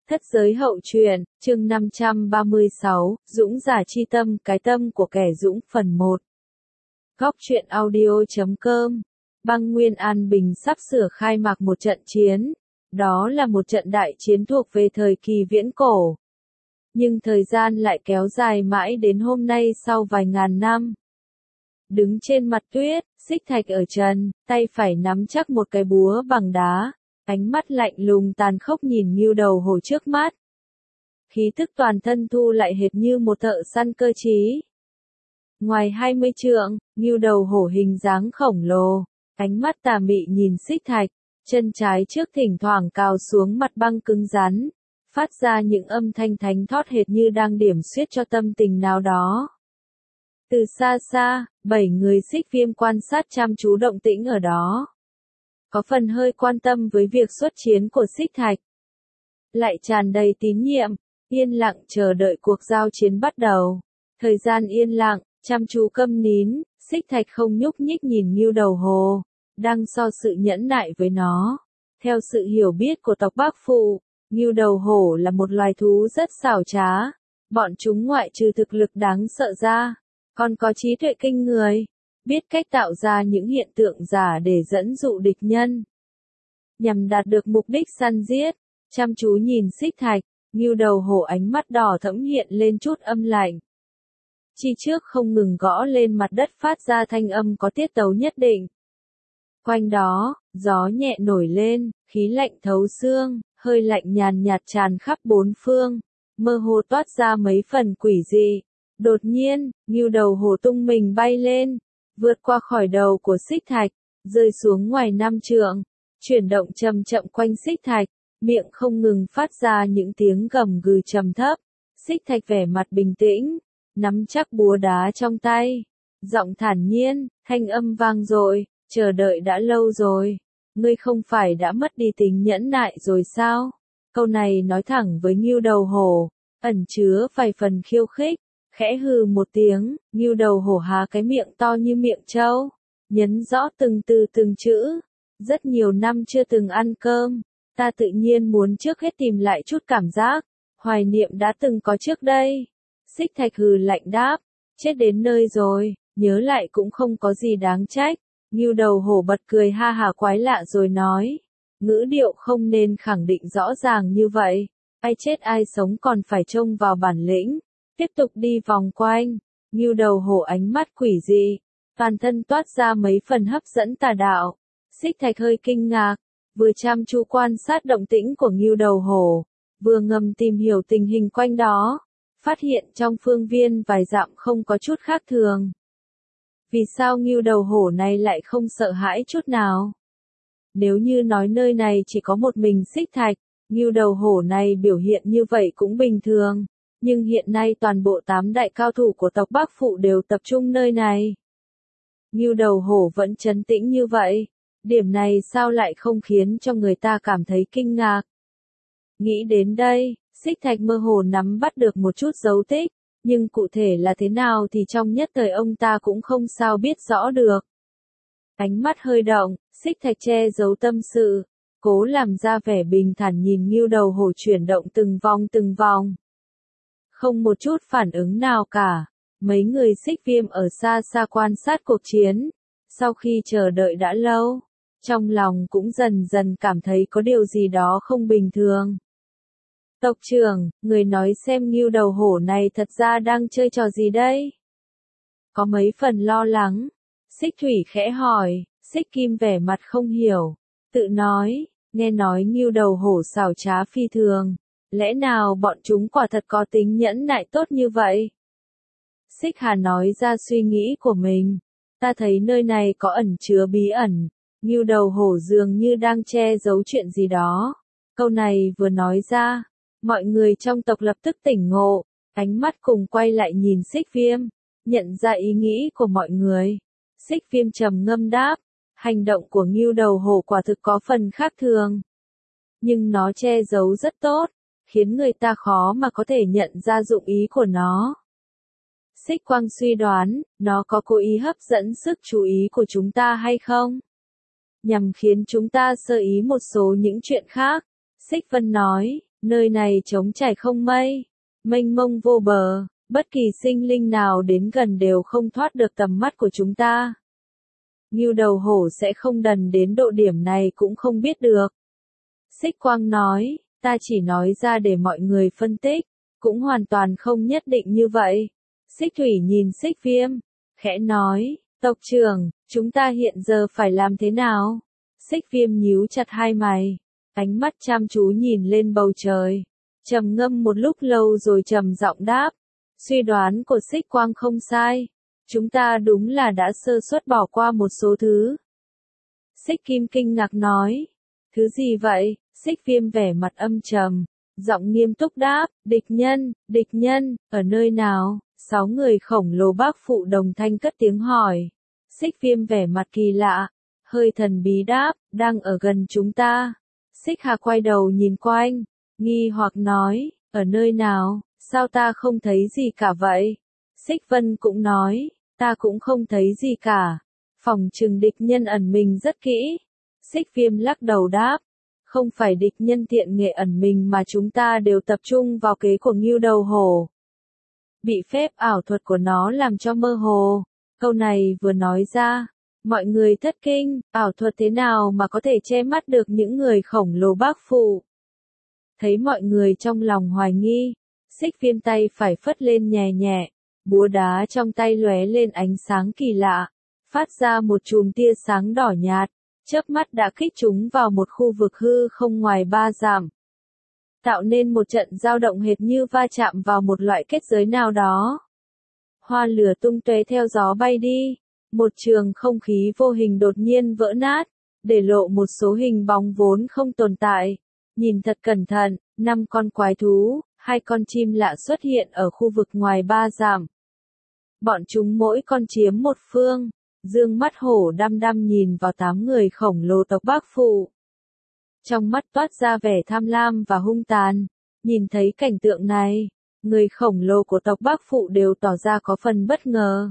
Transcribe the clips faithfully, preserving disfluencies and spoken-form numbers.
Thất giới hậu truyện, chương năm trăm ba mươi sáu, Dũng giả chi tâm, cái tâm của kẻ dũng, phần một. Góc truyện audio chấm com. Băng Nguyên An Bình sắp sửa khai mạc một trận chiến. Đó là một trận đại chiến thuộc về thời kỳ viễn cổ. Nhưng thời gian lại kéo dài mãi đến hôm nay sau vài ngàn năm. Đứng trên mặt tuyết, Xích Thạch ở trần, tay phải nắm chắc một cái búa bằng đá. Ánh mắt lạnh lùng tàn khốc nhìn Ngưu Đầu Hổ trước mắt. Khí tức toàn thân thu lại hệt như một thợ săn cơ trí. Ngoài hai mươi trượng, Ngưu Đầu Hổ hình dáng khổng lồ, ánh mắt tà mị nhìn Xích Thạch, chân trái trước thỉnh thoảng cào xuống mặt băng cứng rắn, phát ra những âm thanh thánh thót hệt như đang điểm xuyết cho tâm tình nào đó. Từ xa xa, bảy người Xích Viêm quan sát chăm chú động tĩnh ở đó. Có phần hơi quan tâm với việc xuất chiến của Xích Thạch. Lại tràn đầy tín nhiệm, yên lặng chờ đợi cuộc giao chiến bắt đầu. Thời gian yên lặng, chăm chú câm nín, Xích Thạch không nhúc nhích nhìn Ngưu Đầu Hổ, đang so sự nhẫn nại với nó. Theo sự hiểu biết của tộc Bắc Phụ, Ngưu Đầu Hổ là một loài thú rất xảo trá. Bọn chúng ngoại trừ thực lực đáng sợ ra, còn có trí tuệ kinh người. Biết cách tạo ra những hiện tượng giả để dẫn dụ địch nhân. Nhằm đạt được mục đích săn giết, chăm chú nhìn Xích Thạch, Ngưu Đầu Hổ ánh mắt đỏ thẫm hiện lên chút âm lạnh. Chi trước không ngừng gõ lên mặt đất phát ra thanh âm có tiết tấu nhất định. Quanh đó, gió nhẹ nổi lên, khí lạnh thấu xương, hơi lạnh nhàn nhạt tràn khắp bốn phương, mơ hồ toát ra mấy phần quỷ dị. Đột nhiên, Ngưu Đầu Hổ tung mình bay lên, vượt qua khỏi đầu của Xích Thạch, rơi xuống ngoài năm trượng, chuyển động chậm chậm quanh Xích Thạch, miệng không ngừng phát ra những tiếng gầm gừ trầm thấp. Xích Thạch vẻ mặt bình tĩnh, nắm chắc búa đá trong tay, giọng thản nhiên, thanh âm vang dội, chờ đợi đã lâu rồi, ngươi không phải đã mất đi tính nhẫn nại rồi sao? Câu này nói thẳng với Ngưu Đầu Hổ, ẩn chứa vài phần khiêu khích. Khẽ hừ một tiếng, Ngưu Đầu Hổ há cái miệng to như miệng trâu, nhấn rõ từng từ từng chữ. Rất nhiều năm chưa từng ăn cơm, ta tự nhiên muốn trước hết tìm lại chút cảm giác, hoài niệm đã từng có trước đây. Xích Thạch hừ lạnh đáp, chết đến nơi rồi, nhớ lại cũng không có gì đáng trách. Ngưu Đầu Hổ bật cười ha hả quái lạ rồi nói, ngữ điệu không nên khẳng định rõ ràng như vậy, ai chết ai sống còn phải trông vào bản lĩnh. Tiếp tục đi vòng quanh, Ngưu Đầu Hổ ánh mắt quỷ dị, toàn thân toát ra mấy phần hấp dẫn tà đạo. Xích Thạch hơi kinh ngạc, vừa chăm chú quan sát động tĩnh của Ngưu Đầu Hổ, vừa ngầm tìm hiểu tình hình quanh đó, phát hiện trong phương viên vài dặm không có chút khác thường. Vì sao Ngưu Đầu Hổ này lại không sợ hãi chút nào? Nếu như nói nơi này chỉ có một mình Xích Thạch, Ngưu Đầu Hổ này biểu hiện như vậy cũng bình thường. Nhưng hiện nay toàn bộ tám đại cao thủ của tộc Bắc Phụ đều tập trung nơi này. Ngưu Đầu Hổ vẫn trấn tĩnh như vậy, điểm này sao lại không khiến cho người ta cảm thấy kinh ngạc. Nghĩ đến đây, Xích Thạch mơ hồ nắm bắt được một chút dấu tích, nhưng cụ thể là thế nào thì trong nhất thời ông ta cũng không sao biết rõ được. Ánh mắt hơi động, Xích Thạch che giấu tâm sự, cố làm ra vẻ bình thản nhìn Ngưu Đầu Hổ chuyển động từng vòng từng vòng. Không một chút phản ứng nào cả, mấy người Xích Viêm ở xa xa quan sát cuộc chiến, sau khi chờ đợi đã lâu, trong lòng cũng dần dần cảm thấy có điều gì đó không bình thường. Tộc trưởng, người nói xem Ngưu Đầu Hổ này thật ra đang chơi trò gì đây? Có mấy phần lo lắng, Xích Thủy khẽ hỏi, Xích Kim vẻ mặt không hiểu, tự nói, nghe nói Ngưu Đầu Hổ xảo trá phi thường. Lẽ nào bọn chúng quả thật có tính nhẫn nại tốt như vậy? Xích Hà nói ra suy nghĩ của mình. Ta thấy nơi này có ẩn chứa bí ẩn. Ngưu Đầu Hổ dường như đang che giấu chuyện gì đó. Câu này vừa nói ra, mọi người trong tộc lập tức tỉnh ngộ, ánh mắt cùng quay lại nhìn Xích Viêm, nhận ra ý nghĩ của mọi người. Xích Viêm trầm ngâm đáp, hành động của Ngưu Đầu Hổ quả thực có phần khác thường. Nhưng nó che giấu rất tốt, khiến người ta khó mà có thể nhận ra dụng ý của nó. Xích Quang suy đoán, nó có cố ý hấp dẫn sức chú ý của chúng ta hay không? Nhằm khiến chúng ta sơ ý một số những chuyện khác. Xích Vân nói, Nơi này trống trải không mây, mênh mông vô bờ, bất kỳ sinh linh nào đến gần đều không thoát được tầm mắt của chúng ta. Ngưu đầu hổ sẽ không đần đến độ điểm này cũng không biết được. Xích Quang nói, ta chỉ nói ra để mọi người phân tích, cũng hoàn toàn không nhất định như vậy. Xích Thủy nhìn Xích Viêm, khẽ nói, tộc trưởng, chúng ta hiện giờ phải làm thế nào? Xích Viêm nhíu chặt hai mày, ánh mắt chăm chú nhìn lên bầu trời, trầm ngâm một lúc lâu rồi trầm giọng đáp, suy đoán của Xích Quang không sai, chúng ta đúng là đã sơ suất bỏ qua một số thứ. Xích Kim kinh ngạc nói, thứ gì vậy? Xích Viêm vẻ mặt âm trầm, giọng nghiêm túc đáp, địch nhân, địch nhân, ở nơi nào? Sáu người khổng lồ bác phụ đồng thanh cất tiếng hỏi. Xích Viêm vẻ mặt kỳ lạ, hơi thần bí đáp, đang ở gần chúng ta. Xích Hà quay đầu nhìn quanh, nghi hoặc nói, ở nơi nào, sao ta không thấy gì cả vậy? Xích Vân cũng nói, ta cũng không thấy gì cả, phòng trừng địch nhân ẩn mình rất kỹ. Xích Viêm lắc đầu đáp, không phải địch nhân thiện nghệ ẩn mình mà chúng ta đều tập trung vào kế của Ngưu đầu hổ. Bị phép ảo thuật của nó làm cho mơ hồ. Câu này vừa nói ra, mọi người thất kinh, ảo thuật thế nào mà có thể che mắt được những người khổng lồ bác phụ. Thấy mọi người trong lòng hoài nghi, Xích Viêm tay phải phất lên nhẹ nhẹ, búa đá trong tay lóe lên ánh sáng kỳ lạ, phát ra một chùm tia sáng đỏ nhạt, chớp mắt đã kích chúng vào một khu vực hư không ngoài ba dặm, tạo nên một trận dao động hệt như va chạm vào một loại kết giới nào đó. Hoa lửa tung tóe theo gió bay đi, một trường không khí vô hình đột nhiên vỡ nát, để lộ một số hình bóng vốn không tồn tại. Nhìn thật cẩn thận, năm con quái thú, hai con chim lạ xuất hiện ở khu vực ngoài ba dặm. Bọn chúng mỗi con chiếm một phương, dương mắt hổ đăm đăm nhìn vào tám người khổng lồ tộc Bác Phụ. Trong mắt toát ra vẻ tham lam và hung tàn, nhìn thấy cảnh tượng này, người khổng lồ của tộc Bác Phụ đều tỏ ra có phần bất ngờ.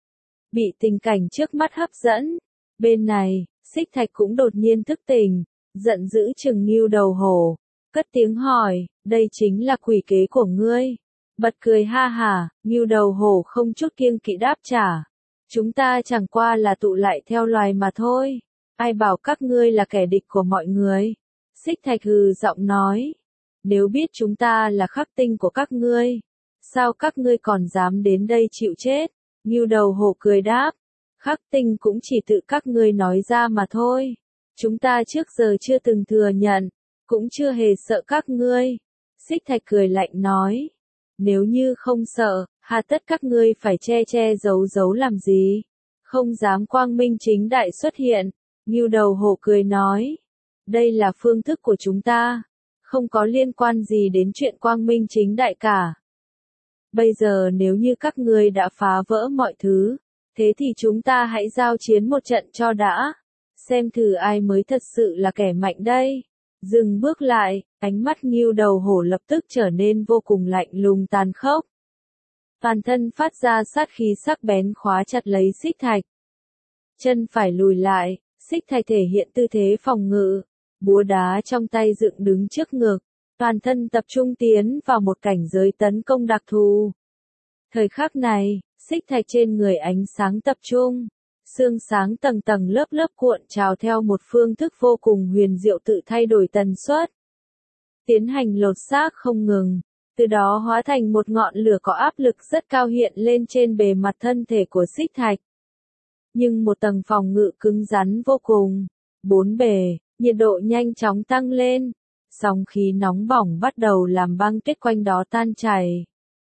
Bị tình cảnh trước mắt hấp dẫn, bên này, Xích Thạch cũng đột nhiên thức tỉnh, giận dữ trừng Ngưu đầu hổ, cất tiếng hỏi, đây chính là quỷ kế của ngươi. Bật cười ha hả, Ngưu đầu hổ không chút kiêng kỵ đáp trả. Chúng ta chẳng qua là tụ lại theo loài mà thôi. Ai bảo các ngươi là kẻ địch của mọi người? Xích Thạch hừ giọng nói. Nếu biết chúng ta là khắc tinh của các ngươi, sao các ngươi còn dám đến đây chịu chết? Ngưu đầu hổ cười đáp. Khắc tinh cũng chỉ tự các ngươi nói ra mà thôi. Chúng ta trước giờ chưa từng thừa nhận, cũng chưa hề sợ các ngươi. Xích Thạch cười lạnh nói. Nếu như không sợ, hà tất các ngươi phải che che giấu giấu làm gì? Không dám quang minh chính đại xuất hiện. Ngưu đầu hổ cười nói. Đây là phương thức của chúng ta, không có liên quan gì đến chuyện quang minh chính đại cả. Bây giờ nếu như các ngươi đã phá vỡ mọi thứ, thế thì chúng ta hãy giao chiến một trận cho đã. Xem thử ai mới thật sự là kẻ mạnh đây. Dừng bước lại, ánh mắt Ngưu đầu hổ lập tức trở nên vô cùng lạnh lùng tàn khốc. Toàn thân phát ra sát khí sắc bén khóa chặt lấy Xích Thạch. Chân phải lùi lại, Xích Thạch thể hiện tư thế phòng ngự, búa đá trong tay dựng đứng trước ngực, toàn thân tập trung tiến vào một cảnh giới tấn công đặc thù. Thời khắc này, Xích Thạch trên người ánh sáng tập trung, xương sáng tầng tầng lớp lớp cuộn trào theo một phương thức vô cùng huyền diệu tự thay đổi tần suất. Tiến hành lột xác không ngừng, từ đó hóa thành một ngọn lửa có áp lực rất cao hiện lên trên bề mặt thân thể của Xích Thạch. Nhưng một tầng phòng ngự cứng rắn vô cùng, bốn bề, nhiệt độ nhanh chóng tăng lên, sóng khí nóng bỏng bắt đầu làm băng tuyết quanh đó tan chảy.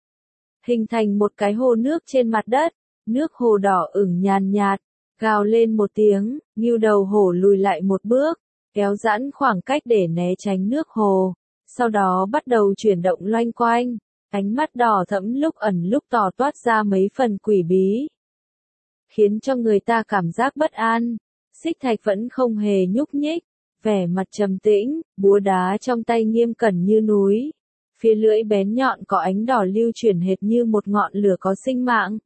Hình thành một cái hồ nước trên mặt đất, nước hồ đỏ ửng nhàn nhạt, gào lên một tiếng, Ngưu đầu hổ lùi lại một bước, kéo giãn khoảng cách để né tránh nước hồ, sau đó bắt đầu chuyển động loanh quanh, ánh mắt đỏ thẫm lúc ẩn lúc tỏ toát ra mấy phần quỷ bí, khiến cho người ta cảm giác bất an. Xích Thạch vẫn không hề nhúc nhích, vẻ mặt trầm tĩnh, búa đá trong tay nghiêm cẩn như núi. Phía lưỡi bén nhọn có ánh đỏ lưu chuyển hệt như một ngọn lửa có sinh mạng.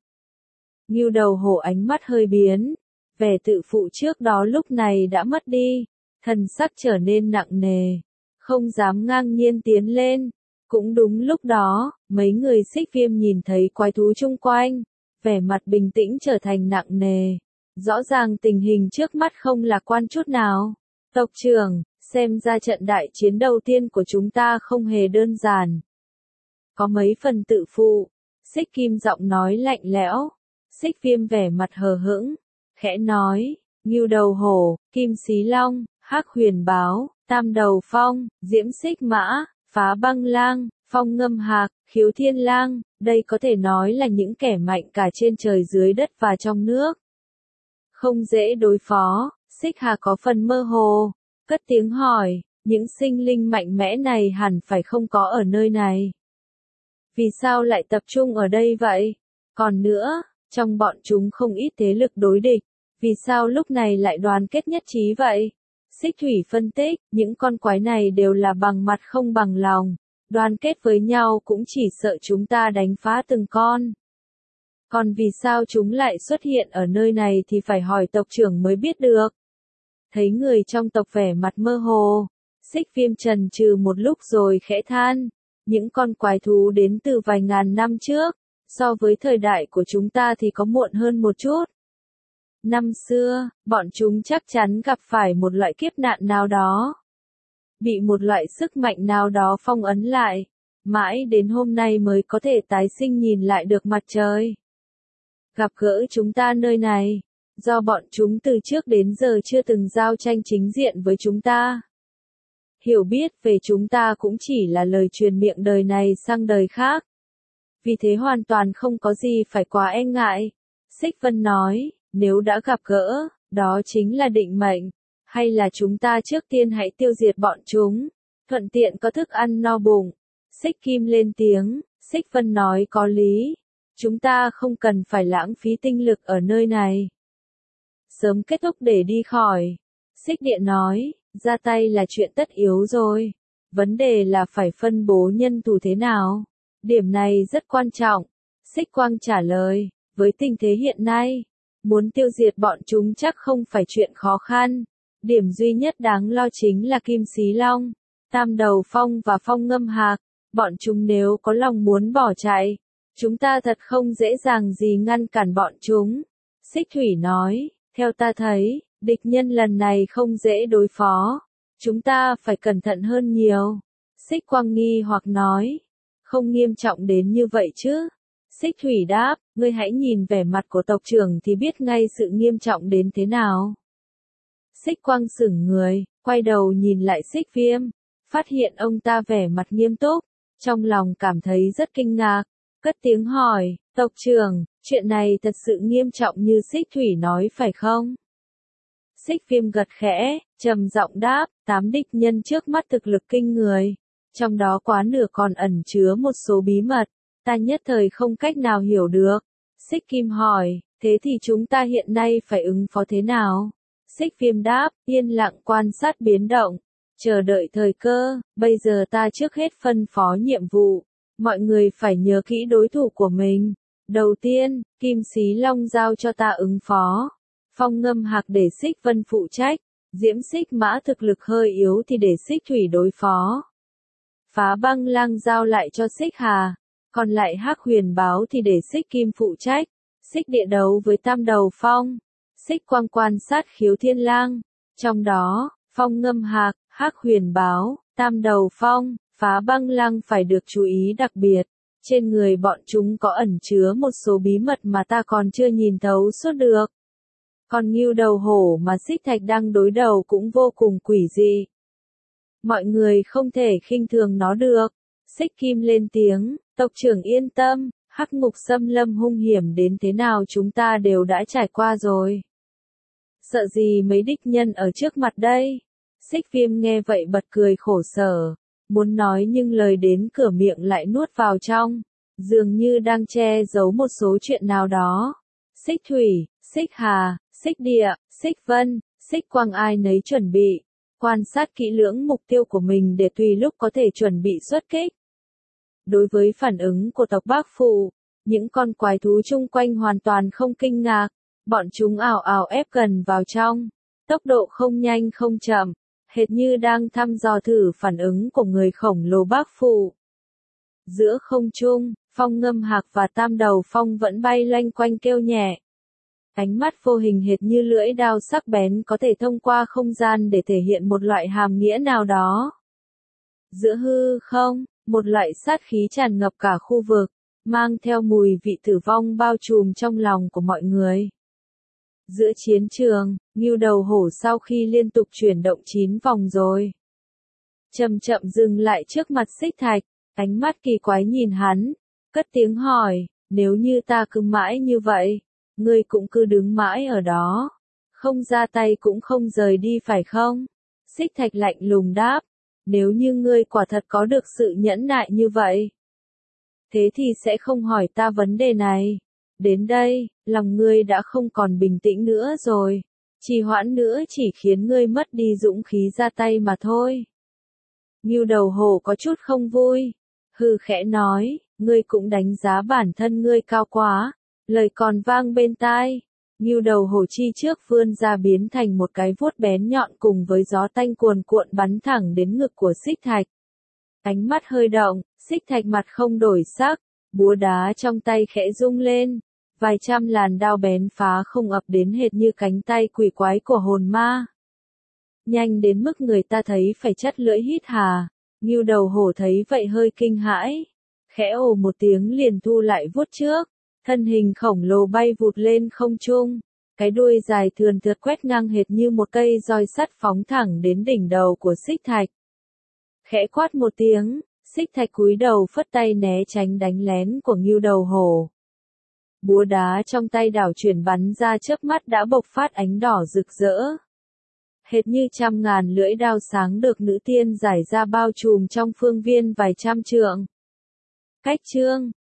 Ngưu đầu hổ ánh mắt hơi biến, vẻ tự phụ trước đó lúc này đã mất đi, thần sắc trở nên nặng nề, không dám ngang nhiên tiến lên. Cũng đúng lúc đó, mấy người Xích Viêm nhìn thấy quái thú chung quanh, vẻ mặt bình tĩnh trở thành nặng nề. Rõ ràng tình hình trước mắt không lạc quan chút nào. Tộc trưởng, xem ra trận đại chiến đầu tiên của chúng ta không hề đơn giản. Có mấy phần tự phụ. Xích Kim giọng nói lạnh lẽo. Xích Viêm vẻ mặt hờ hững, khẽ nói, Ngưu Đầu Hổ, Kim Xí Long, Hắc Huyền Báo, Tam Đầu Phong, Diễm Xích Mã, Phá Băng Lang, Phong Ngâm Hạc, Khiếu Thiên Lang, đây có thể nói là những kẻ mạnh cả trên trời dưới đất và trong nước. Không dễ đối phó. Xích Hà có phần mơ hồ, cất tiếng hỏi, những sinh linh mạnh mẽ này hẳn phải không có ở nơi này. Vì sao lại tập trung ở đây vậy? Còn nữa, trong bọn chúng không ít thế lực đối địch, vì sao lúc này lại đoàn kết nhất trí vậy? Xích Thủy phân tích, những con quái này đều là bằng mặt không bằng lòng, đoàn kết với nhau cũng chỉ sợ chúng ta đánh phá từng con. Còn vì sao chúng lại xuất hiện ở nơi này thì phải hỏi tộc trưởng mới biết được. Thấy người trong tộc vẻ mặt mơ hồ, Xích Viêm trần trừ một lúc rồi khẽ than, những con quái thú đến từ vài ngàn năm trước, so với thời đại của chúng ta thì có muộn hơn một chút. Năm xưa, bọn chúng chắc chắn gặp phải một loại kiếp nạn nào đó, bị một loại sức mạnh nào đó phong ấn lại, mãi đến hôm nay mới có thể tái sinh nhìn lại được mặt trời. Gặp gỡ chúng ta nơi này, do bọn chúng từ trước đến giờ chưa từng giao tranh chính diện với chúng ta. Hiểu biết về chúng ta cũng chỉ là lời truyền miệng đời này sang đời khác. Vì thế hoàn toàn không có gì phải quá e ngại. Xích Vân nói, nếu đã gặp gỡ, đó chính là định mệnh, hay là chúng ta trước tiên hãy tiêu diệt bọn chúng, thuận tiện có thức ăn no bụng. Xích Kim lên tiếng, Xích Vân nói có lý, chúng ta không cần phải lãng phí tinh lực ở nơi này. Sớm kết thúc để đi khỏi. Xích Điện nói, ra tay là chuyện tất yếu rồi, vấn đề là phải phân bố nhân thủ thế nào. Điểm này rất quan trọng. Xích Quang trả lời, với tình thế hiện nay, muốn tiêu diệt bọn chúng chắc không phải chuyện khó khăn. Điểm duy nhất đáng lo chính là Kim Xí Long, Tam Đầu Phong và Phong Ngâm Hạc. Bọn chúng nếu có lòng muốn bỏ chạy, chúng ta thật không dễ dàng gì ngăn cản bọn chúng. Xích Thủy nói, theo ta thấy, địch nhân lần này không dễ đối phó. Chúng ta phải cẩn thận hơn nhiều. Xích Quang nghi hoặc nói, không nghiêm trọng đến như vậy chứ. Xích Thủy đáp, ngươi hãy nhìn vẻ mặt của tộc trưởng thì biết ngay sự nghiêm trọng đến thế nào. Xích Quang sững người, quay đầu nhìn lại Xích Viêm, phát hiện ông ta vẻ mặt nghiêm túc, trong lòng cảm thấy rất kinh ngạc, cất tiếng hỏi, tộc trưởng, chuyện này thật sự nghiêm trọng như Xích Thủy nói phải không? Xích Viêm gật khẽ, trầm giọng đáp, tám địch nhân trước mắt thực lực kinh người, trong đó quá nửa còn ẩn chứa một số bí mật, ta nhất thời không cách nào hiểu được. Xích Kim hỏi, thế thì chúng ta hiện nay phải ứng phó thế nào? Xích Viêm đáp, yên lặng quan sát biến động, chờ đợi thời cơ, bây giờ ta trước hết phân phó nhiệm vụ, mọi người phải nhớ kỹ đối thủ của mình. Đầu tiên, Kim Xí Long giao cho ta ứng phó, Phong Ngâm Hạc để Xích Vân phụ trách, Diễm Xích Mã thực lực hơi yếu thì để Xích Thủy đối phó. Phá Băng Lang giao lại cho Xích Hà, còn lại Hắc Huyền Báo thì để Xích Kim phụ trách. Xích Địa đấu với Tam Đầu Phong, Xích Quang quan sát Khiếu Thiên Lang, trong đó, Phong Ngâm Hạc, Hắc Huyền Báo, Tam Đầu Phong, Phá Băng Lang phải được chú ý đặc biệt. Trên người bọn chúng có ẩn chứa một số bí mật mà ta còn chưa nhìn thấu suốt được. Còn Ngưu Đầu Hổ mà Xích Thạch đang đối đầu cũng vô cùng quỷ dị. Mọi người không thể khinh thường nó được. Xích Kim lên tiếng, tộc trưởng yên tâm, Hắc Ngục xâm lâm hung hiểm đến thế nào chúng ta đều đã trải qua rồi. Sợ gì mấy địch nhân ở trước mặt đây? Xích Viêm nghe vậy bật cười khổ sở, muốn nói nhưng lời đến cửa miệng lại nuốt vào trong, dường như đang che giấu một số chuyện nào đó. Xích Thủy, Xích Hà, Xích Địa, Xích Vân, Xích Quang ai nấy chuẩn bị, quan sát kỹ lưỡng mục tiêu của mình để tùy lúc có thể chuẩn bị xuất kích. Đối với phản ứng của tộc Bác Phụ, những con quái thú chung quanh hoàn toàn không kinh ngạc, bọn chúng ào ào ép gần vào trong, tốc độ không nhanh không chậm, hệt như đang thăm dò thử phản ứng của người khổng lồ bác phụ. Giữa không trung, Phong Ngâm Hạc và Tam Đầu Phong vẫn bay loanh quanh kêu nhẹ. Ánh mắt vô hình hệt như lưỡi đao sắc bén có thể thông qua không gian để thể hiện một loại hàm nghĩa nào đó. Giữa hư không, một loại sát khí tràn ngập cả khu vực, mang theo mùi vị tử vong bao trùm trong lòng của mọi người. Giữa chiến trường, Ngưu Đầu Hổ sau khi liên tục chuyển động chín vòng rồi, chậm chậm dừng lại trước mặt Xích Thạch, ánh mắt kỳ quái nhìn hắn, cất tiếng hỏi, nếu như ta cứ mãi như vậy, ngươi cũng cứ đứng mãi ở đó, không ra tay cũng không rời đi phải không? Xích Thạch lạnh lùng đáp, nếu như ngươi quả thật có được sự nhẫn nại như vậy, thế thì sẽ không hỏi ta vấn đề này. Đến đây, lòng ngươi đã không còn bình tĩnh nữa rồi, trì hoãn nữa chỉ khiến ngươi mất đi dũng khí ra tay mà thôi. Ngưu Đầu Hổ có chút không vui, hừ khẽ nói, ngươi cũng đánh giá bản thân ngươi cao quá, lời còn vang bên tai. Ngưu Đầu Hổ chi trước vươn ra biến thành một cái vuốt bén nhọn cùng với gió tanh cuồn cuộn bắn thẳng đến ngực của Xích Thạch. Ánh mắt hơi động, Xích Thạch mặt không đổi sắc, búa đá trong tay khẽ rung lên, vài trăm làn đao bén phá không ập đến hệt như cánh tay quỷ quái của hồn ma. Nhanh đến mức người ta thấy phải chắt lưỡi hít hà, Ngưu Đầu Hổ thấy vậy hơi kinh hãi, khẽ ồ một tiếng liền thu lại vuốt trước, thân hình khổng lồ bay vụt lên không trung, cái đuôi dài thườn thượt quét ngang hệt như một cây roi sắt phóng thẳng đến đỉnh đầu của Xích Thạch. Khẽ quát một tiếng, Xích Thạch cúi đầu phất tay né tránh đánh lén của Ngưu Đầu Hổ. Búa đá trong tay đảo chuyển bắn ra chớp mắt đã bộc phát ánh đỏ rực rỡ. Hệt như trăm ngàn lưỡi đao sáng được nữ tiên giải ra bao trùm trong phương viên vài trăm trượng. Cách chương